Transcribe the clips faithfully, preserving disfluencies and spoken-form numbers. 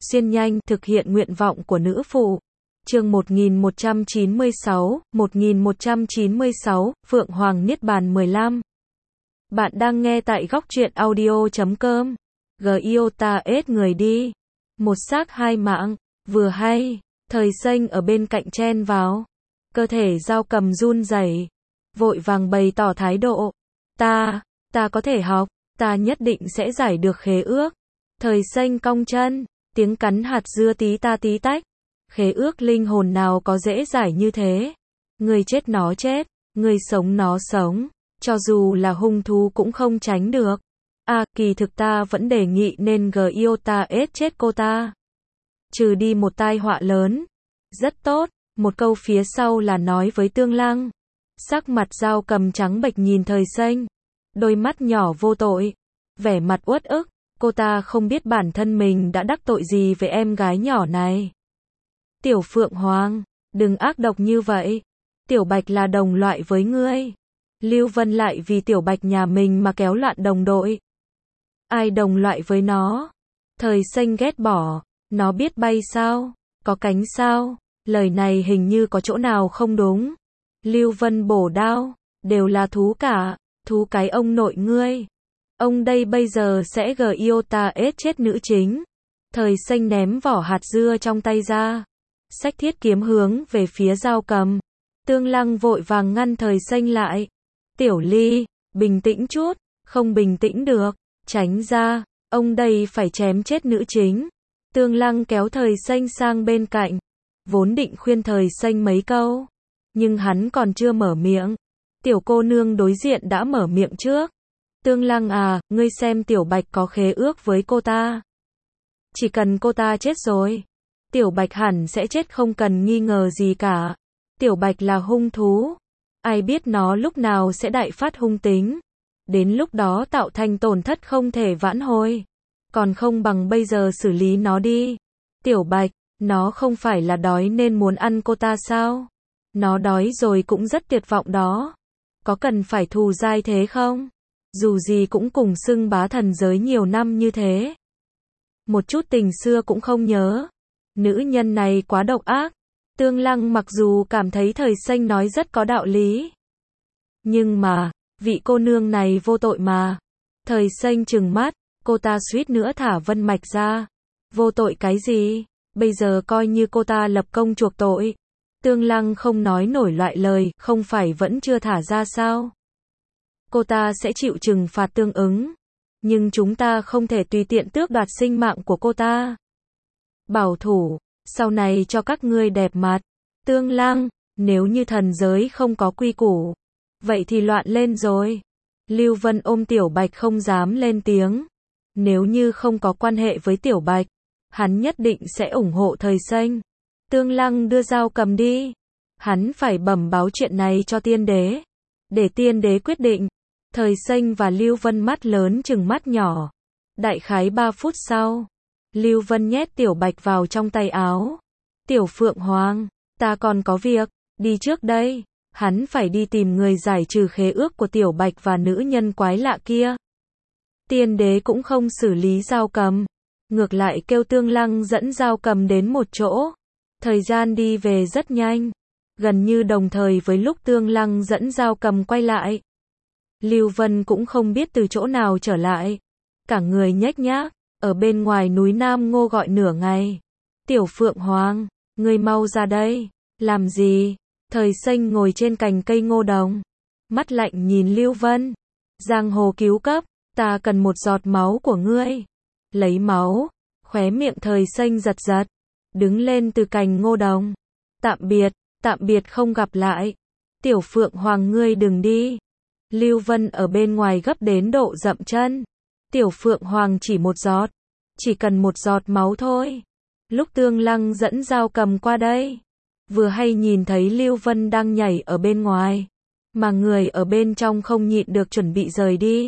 xuyên nhanh, thực hiện nguyện vọng của nữ phụ. Chương một nghìn một trăm chín mươi sáu, một nghìn một trăm chín mươi sáu, Phượng Hoàng Niết Bàn mười lăm. Bạn đang nghe tại góc truyện audio chấm com. Giota ết người đi. Một xác hai mạng, vừa hay. Thời xanh ở bên cạnh chen vào. Cơ thể Dao Cầm run rẩy, vội vàng bày tỏ thái độ. Ta, ta có thể học, ta nhất định sẽ giải được khế ước. Thời xanh cong chân, tiếng cắn hạt dưa tí ta tí tách. Khế ước linh hồn nào có dễ giải như thế. Người chết nó chết, người sống nó sống. Cho dù là hung thú cũng không tránh được. À, kỳ thực ta vẫn đề nghị nên Giota ết chết cô ta. Trừ đi một tai họa lớn. Rất tốt. Một câu phía sau là nói với Tương Lăng. Sắc mặt Dao Cầm trắng bệch nhìn thời xanh. Đôi mắt nhỏ vô tội. Vẻ mặt uất ức. Cô ta không biết bản thân mình đã đắc tội gì với em gái nhỏ này. Tiểu Phượng Hoàng, đừng ác độc như vậy. Tiểu Bạch là đồng loại với ngươi. Lưu Vân lại vì Tiểu Bạch nhà mình mà kéo loạn đồng đội. Ai đồng loại với nó? Thời xanh ghét bỏ. Nó biết bay sao? Có cánh sao? Lời này hình như có chỗ nào không đúng. Lưu Vân bổ đao. Đều là thú cả. Thú cái ông nội ngươi. Ông đây bây giờ sẽ Giota ết chết nữ chính. Thời xanh ném vỏ hạt dưa trong tay ra. Xách thiết kiếm hướng về phía Dao Cầm. Tương Lăng vội vàng ngăn thời xanh lại. Tiểu Ly, bình tĩnh chút. Không bình tĩnh được. Tránh ra. Ông đây phải chém chết nữ chính. Tương Lăng kéo thời xanh sang bên cạnh. Vốn định khuyên thời xanh mấy câu. Nhưng hắn còn chưa mở miệng. Tiểu cô nương đối diện đã mở miệng trước. Tương Lăng à, ngươi xem Tiểu Bạch có khế ước với cô ta. Chỉ cần cô ta chết rồi. Tiểu Bạch hẳn sẽ chết không cần nghi ngờ gì cả. Tiểu Bạch là hung thú. Ai biết nó lúc nào sẽ đại phát hung tính. Đến lúc đó tạo thành tổn thất không thể vãn hồi. Còn không bằng bây giờ xử lý nó đi. Tiểu Bạch, nó không phải là đói nên muốn ăn cô ta sao? Nó đói rồi cũng rất tuyệt vọng đó. Có cần phải thù dai thế không? Dù gì cũng cùng xưng bá thần giới nhiều năm như thế. Một chút tình xưa cũng không nhớ. Nữ nhân này quá độc ác. Tương Lăng mặc dù cảm thấy thời xanh nói rất có đạo lý. Nhưng mà, vị cô nương này vô tội mà. Thời xanh trừng mắt, cô ta suýt nữa thả Vân Mạch ra. Vô tội cái gì? Bây giờ coi như cô ta lập công chuộc tội. Tương Lăng không nói nổi loại lời, không phải vẫn chưa thả ra sao? Cô ta sẽ chịu trừng phạt tương ứng. Nhưng chúng ta không thể tùy tiện tước đoạt sinh mạng của cô ta. Bảo thủ, sau này cho các ngươi đẹp mặt. Tương Lăng, nếu như thần giới không có quy củ, vậy thì loạn lên rồi. Lưu Vân ôm Tiểu Bạch không dám lên tiếng. Nếu như không có quan hệ với Tiểu Bạch, hắn nhất định sẽ ủng hộ thời xanh. Tương Lăng đưa Dao Cầm đi. Hắn phải bẩm báo chuyện này cho tiên đế. Để tiên đế quyết định. Thời xanh và Lưu Vân mắt lớn chừng mắt nhỏ. Đại khái ba phút sau. Lưu Vân nhét Tiểu Bạch vào trong tay áo. Tiểu Phượng Hoàng, ta còn có việc, đi trước đây. Hắn phải đi tìm người giải trừ khế ước của Tiểu Bạch và nữ nhân quái lạ kia. Tiên đế cũng không xử lý Dao Cầm. Ngược lại kêu Tương Lăng dẫn Dao Cầm đến một chỗ. Thời gian đi về rất nhanh. Gần như đồng thời với lúc Tương Lăng dẫn Dao Cầm quay lại. Lưu Vân cũng không biết từ chỗ nào trở lại. Cả người nhếch nhác, ở bên ngoài núi Nam Ngô gọi nửa ngày. Tiểu Phượng Hoàng, ngươi mau ra đây. Làm gì? Thời xanh ngồi trên cành cây ngô đồng. Mắt lạnh nhìn Lưu Vân. Giang hồ cứu cấp, ta cần một giọt máu của ngươi. Lấy máu. Khóe miệng thời xanh giật giật. Đứng lên từ cành ngô đồng. Tạm biệt, tạm biệt không gặp lại. Tiểu Phượng Hoàng ngươi đừng đi. Lưu Vân ở bên ngoài gấp đến độ dậm chân. Tiểu Phượng Hoàng chỉ một giọt. Chỉ cần một giọt máu thôi. Lúc Tương Lăng dẫn Dao Cầm qua đây. Vừa hay nhìn thấy Lưu Vân đang nhảy ở bên ngoài. Mà người ở bên trong không nhịn được chuẩn bị rời đi.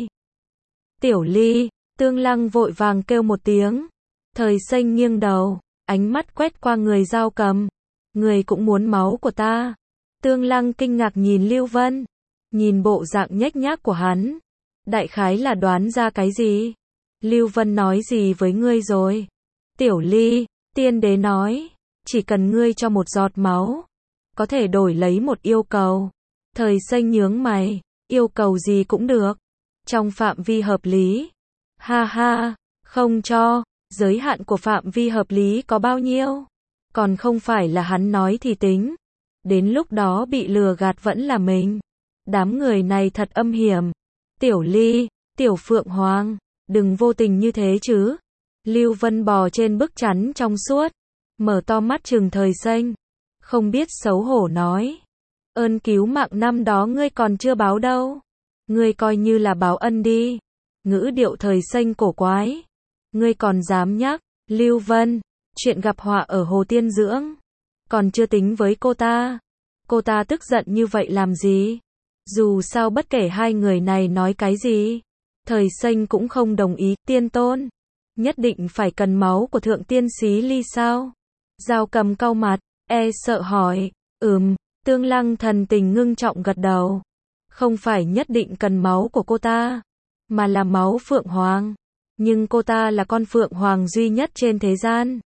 Tiểu Ly, Tương Lăng vội vàng kêu một tiếng. Thời xanh nghiêng đầu. Ánh mắt quét qua người Dao Cầm. Người cũng muốn máu của ta. Tương Lăng kinh ngạc nhìn Lưu Vân. Nhìn bộ dạng nhếch nhác của hắn. Đại khái là đoán ra cái gì. Lưu Vân nói gì với ngươi rồi? Tiểu Ly, tiên đế nói, chỉ cần ngươi cho một giọt máu, có thể đổi lấy một yêu cầu. Thời Xanh nhướng mày, yêu cầu gì cũng được, trong phạm vi hợp lý. Ha ha, không cho, giới hạn của phạm vi hợp lý có bao nhiêu? Còn không phải là hắn nói thì tính. Đến lúc đó bị lừa gạt vẫn là mình. Đám người này thật âm hiểm. Tiểu Ly, Tiểu Phượng Hoàng, đừng vô tình như thế chứ. Lưu Vân bò trên bức chắn trong suốt, mở to mắt trừng Thời Xanh, không biết xấu hổ nói. Ơn cứu mạng năm đó ngươi còn chưa báo đâu. Ngươi coi như là báo ân đi. Ngữ điệu Thời Xanh cổ quái. Ngươi còn dám nhắc, Lưu Vân, chuyện gặp họa ở Hồ Tiên Dưỡng. Còn chưa tính với cô ta. Cô ta tức giận như vậy làm gì? Dù sao bất kể hai người này nói cái gì, Thời Xanh cũng không đồng ý. Tiên Tôn, nhất định phải cần máu của thượng tiên Xí Ly sao? Dao Cầm cau mặt, e sợ hỏi. Ừm, Tương Lăng thần tình ngưng trọng gật đầu. Không phải nhất định cần máu của cô ta, mà là máu Phượng Hoàng. Nhưng cô ta là con Phượng Hoàng duy nhất trên thế gian.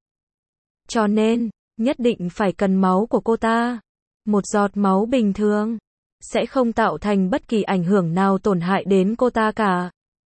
Cho nên, nhất định phải cần máu của cô ta. Một giọt máu bình thường sẽ không tạo thành bất kỳ ảnh hưởng nào tổn hại đến cô ta cả.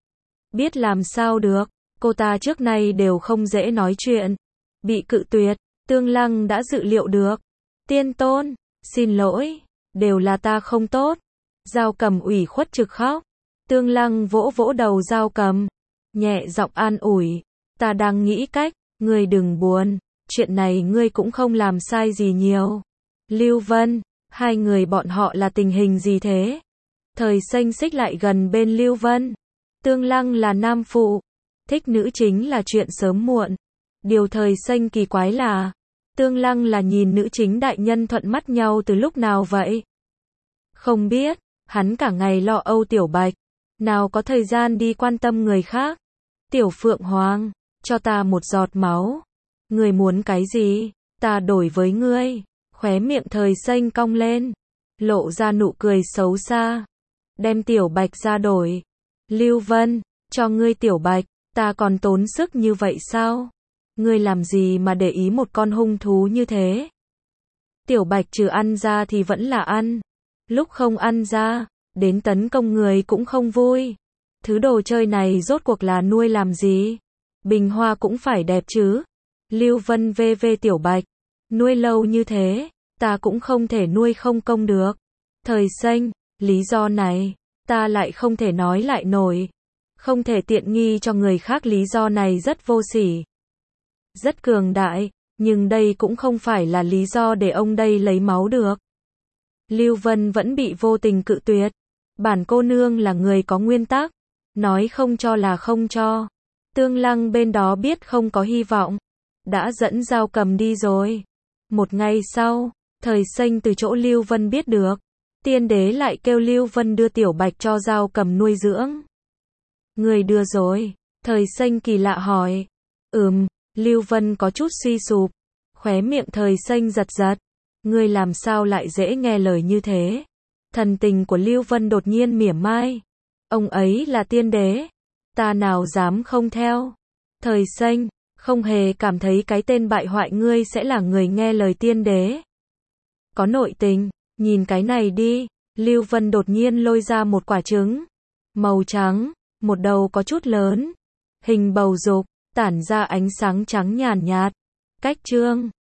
Biết làm sao được, cô ta trước nay đều không dễ nói chuyện. Bị cự tuyệt, Tương Lăng đã dự liệu được. Tiên Tôn, xin lỗi, đều là ta không tốt. Dao Cầm ủy khuất trực khóc. Tương Lăng vỗ vỗ đầu Dao Cầm, nhẹ giọng an ủi. Ta đang nghĩ cách, ngươi đừng buồn, chuyện này ngươi cũng không làm sai gì nhiều. Lưu Vân, hai người bọn họ là tình hình gì thế? Thời Xanh xích lại gần bên Lưu Vân. Tương Lăng là nam phụ, thích nữ chính là chuyện sớm muộn. Điều Thời Xanh kỳ quái là, Tương Lăng là nhìn nữ chính đại nhân thuận mắt nhau từ lúc nào vậy? Không biết, hắn cả ngày lo âu Tiểu Bạch, nào có thời gian đi quan tâm người khác. Tiểu Phượng Hoàng, cho ta một giọt máu. Ngươi muốn cái gì? Ta đổi với ngươi. Khóe miệng Thời Xanh cong lên, lộ ra nụ cười xấu xa. Đem Tiểu Bạch ra đổi. Lưu Vân, cho ngươi Tiểu Bạch, ta còn tốn sức như vậy sao? Ngươi làm gì mà để ý một con hung thú như thế? Tiểu Bạch trừ ăn ra thì vẫn là ăn. Lúc không ăn ra, đến tấn công người cũng không vui. Thứ đồ chơi này rốt cuộc là nuôi làm gì? Bình hoa cũng phải đẹp chứ. Lưu Vân vê vê Tiểu Bạch. Nuôi lâu như thế, ta cũng không thể nuôi không công được. Thời Xanh, lý do này, ta lại không thể nói lại nổi. Không thể tiện nghi cho người khác, lý do này rất vô sỉ. Rất cường đại, nhưng đây cũng không phải là lý do để ông đây lấy máu được. Lưu Vân vẫn bị vô tình cự tuyệt. Bản cô nương là người có nguyên tắc, nói không cho là không cho. Tương Lăng bên đó biết không có hy vọng, đã dẫn Dao Cầm đi rồi. Một ngày sau, Thời Xanh từ chỗ Lưu Vân biết được, tiên đế lại kêu Lưu Vân đưa Tiểu Bạch cho Dao Cầm nuôi dưỡng. Người đưa rồi? Thời Xanh kỳ lạ hỏi. Ừm, Lưu Vân có chút suy sụp. Khóe miệng Thời Xanh giật giật. Ngươi làm sao lại dễ nghe lời như thế? Thần tình của Lưu Vân đột nhiên mỉa mai. Ông ấy là tiên đế, ta nào dám không theo. Thời Xanh, không hề cảm thấy cái tên bại hoại ngươi sẽ là người nghe lời tiên đế. Có nội tình, nhìn cái này đi. Lưu Vân đột nhiên lôi ra một quả trứng, màu trắng, một đầu có chút lớn, hình bầu dục, tản ra ánh sáng trắng nhàn nhạt. Cách chương